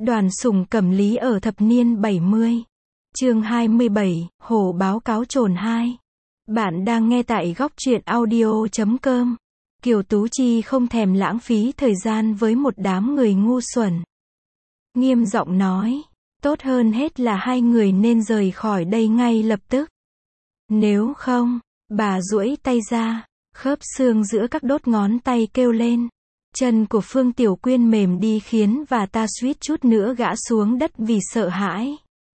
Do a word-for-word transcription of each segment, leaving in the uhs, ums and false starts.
Đoàn Sùng Cẩm Lý ở thập niên bảy mươi. Chương hai mươi bảy, Hồ báo cáo trồn hai. Bạn đang nghe tại góc truyện audio chấm com. Kiều Tú Chi không thèm lãng phí thời gian với một đám người ngu xuẩn. Nghiêm giọng nói, tốt hơn hết là hai người nên rời khỏi đây ngay lập tức. Nếu không, bà duỗi tay ra, khớp xương giữa các đốt ngón tay kêu lên. Chân của Phương Tiểu Quyên mềm đi khiến và ta suýt chút nữa gã xuống đất vì sợ hãi.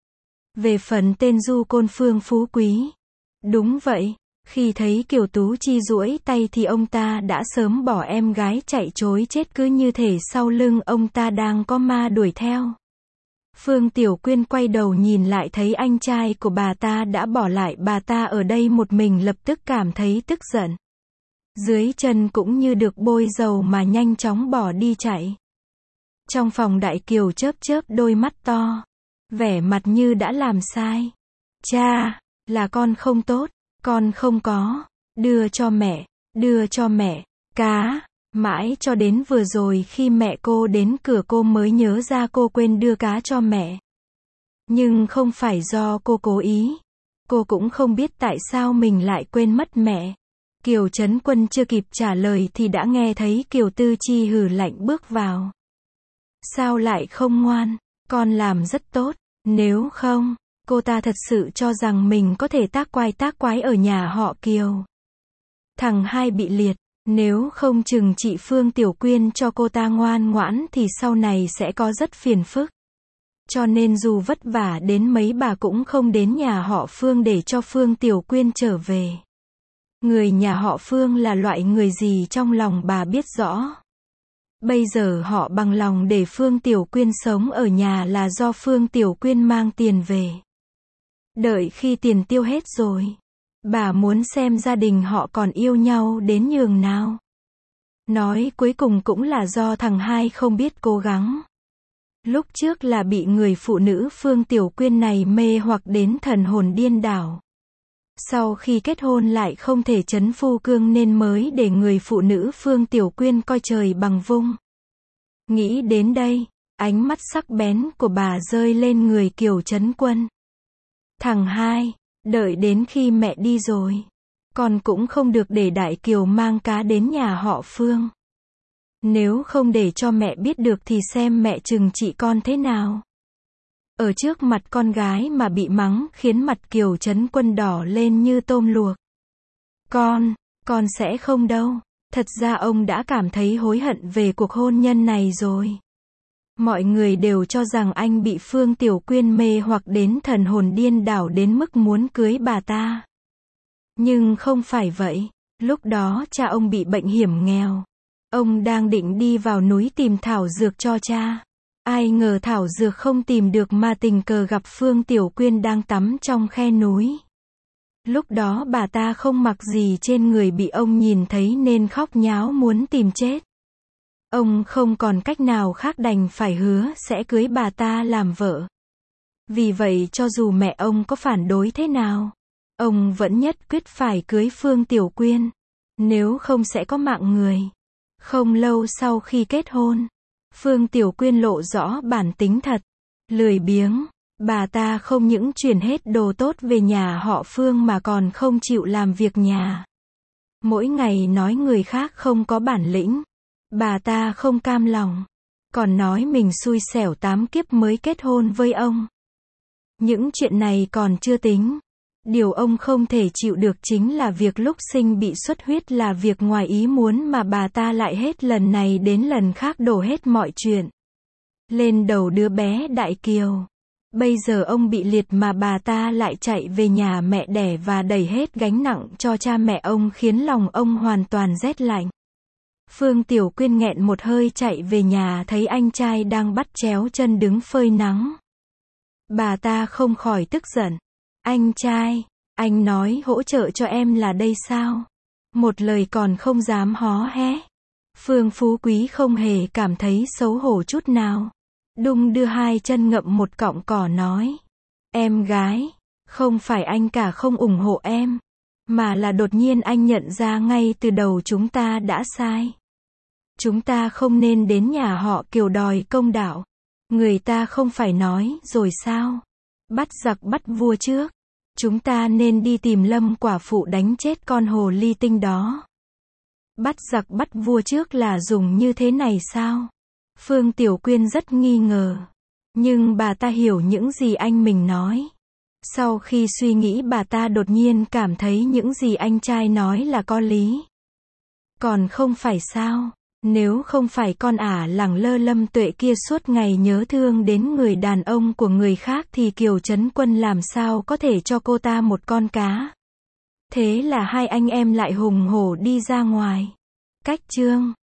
Về phần tên du côn Phương Phú Quý. Đúng vậy, khi thấy Kiều Tú Chi duỗi tay thì ông ta đã sớm bỏ em gái chạy trối chết, cứ như thể sau lưng ông ta đang có ma đuổi theo. Phương Tiểu Quyên quay đầu nhìn lại thấy anh trai của bà ta đã bỏ lại bà ta ở đây một mình, lập tức cảm thấy tức giận. Dưới chân cũng như được bôi dầu mà nhanh chóng bỏ đi chạy. Trong phòng Đại Kiều chớp chớp đôi mắt to, vẻ mặt như đã làm sai. Cha, là con không tốt, con không có, đưa cho mẹ, đưa cho mẹ, cá, mãi cho đến vừa rồi khi mẹ cô đến cửa cô mới nhớ ra cô quên đưa cá cho mẹ. Nhưng không phải do cô cố ý, cô cũng không biết tại sao mình lại quên mất mẹ. Kiều Trấn Quân chưa kịp trả lời thì đã nghe thấy Kiều Tư Chi hừ lạnh bước vào. Sao lại không ngoan, con làm rất tốt, nếu không, cô ta thật sự cho rằng mình có thể tác quái tác quái ở nhà họ Kiều. Thằng hai bị liệt, nếu không chừng chị Phương Tiểu Quyên cho cô ta ngoan ngoãn thì sau này sẽ có rất phiền phức. Cho nên dù vất vả đến mấy bà cũng không đến nhà họ Phương để cho Phương Tiểu Quyên trở về. Người nhà họ Phương là loại người gì trong lòng bà biết rõ. Bây giờ họ bằng lòng để Phương Tiểu Quyên sống ở nhà là do Phương Tiểu Quyên mang tiền về. Đợi khi tiền tiêu hết rồi, bà muốn xem gia đình họ còn yêu nhau đến nhường nào. Nói cuối cùng cũng là do thằng hai không biết cố gắng. Lúc trước là bị người phụ nữ Phương Tiểu Quyên này mê hoặc đến thần hồn điên đảo. Sau khi kết hôn lại không thể trấn phu cương nên mới để người phụ nữ Phương Tiểu Quyên coi trời bằng vung. Nghĩ đến đây, ánh mắt sắc bén của bà rơi lên người Kiều Trấn Quân. Thằng hai, đợi đến khi mẹ đi rồi, con cũng không được để Đại Kiều mang cá đến nhà họ Phương. Nếu không để cho mẹ biết được thì xem mẹ trừng trị con thế nào. Ở trước mặt con gái mà bị mắng khiến mặt Kiều Trấn Quân đỏ lên như tôm luộc. Con, con sẽ không đâu. Thật ra ông đã cảm thấy hối hận về cuộc hôn nhân này rồi. Mọi người đều cho rằng anh bị Phương Tiểu Quyên mê hoặc đến thần hồn điên đảo đến mức muốn cưới bà ta. Nhưng không phải vậy. Lúc đó cha ông bị bệnh hiểm nghèo. Ông đang định đi vào núi tìm thảo dược cho cha. Ai ngờ thảo dược không tìm được mà tình cờ gặp Phương Tiểu Quyên đang tắm trong khe núi. Lúc đó bà ta không mặc gì trên người bị ông nhìn thấy nên khóc nháo muốn tìm chết. Ông không còn cách nào khác đành phải hứa sẽ cưới bà ta làm vợ. Vì vậy cho dù mẹ ông có phản đối thế nào, ông vẫn nhất quyết phải cưới Phương Tiểu Quyên. Nếu không sẽ có mạng người. Không lâu sau khi kết hôn, Phương Tiểu Quyên lộ rõ bản tính thật, lười biếng. Bà ta không những chuyển hết đồ tốt về nhà họ Phương mà còn không chịu làm việc nhà. Mỗi ngày nói người khác không có bản lĩnh. Bà ta không cam lòng. Còn nói mình xui xẻo tám kiếp mới kết hôn với ông. Những chuyện này còn chưa tính. Điều ông không thể chịu được chính là việc lúc sinh bị xuất huyết là việc ngoài ý muốn mà bà ta lại hết lần này đến lần khác đổ hết mọi chuyện lên đầu đứa bé Đại Kiều. Bây giờ ông bị liệt mà bà ta lại chạy về nhà mẹ đẻ và đẩy hết gánh nặng cho cha mẹ ông khiến lòng ông hoàn toàn rét lạnh. Phương Tiểu Quyên nghẹn một hơi chạy về nhà thấy anh trai đang bắt chéo chân đứng phơi nắng. Bà ta không khỏi tức giận. Anh trai, anh nói hỗ trợ cho em là đây sao? Một lời còn không dám hó hé. Phương Phú Quý không hề cảm thấy xấu hổ chút nào. Đung đưa hai chân ngậm một cọng cỏ nói. Em gái, không phải anh cả không ủng hộ em, mà là đột nhiên anh nhận ra ngay từ đầu chúng ta đã sai. Chúng ta không nên đến nhà họ Kiều đòi công đạo. Người ta không phải nói rồi sao? Bắt giặc bắt vua trước. Chúng ta nên đi tìm Lâm quả phụ đánh chết con hồ ly tinh đó. Bắt giặc bắt vua trước là dùng như thế này sao? Phương Tiểu Quyên rất nghi ngờ. Nhưng bà ta hiểu những gì anh mình nói. Sau khi suy nghĩ bà ta đột nhiên cảm thấy những gì anh trai nói là có lý. Còn không phải sao? Nếu không phải con ả lẳng lơ Lâm Tuệ kia suốt ngày nhớ thương đến người đàn ông của người khác thì Kiều Trấn Quân làm sao có thể cho cô ta một con cá. Thế là hai anh em lại hùng hổ đi ra ngoài. Cách chương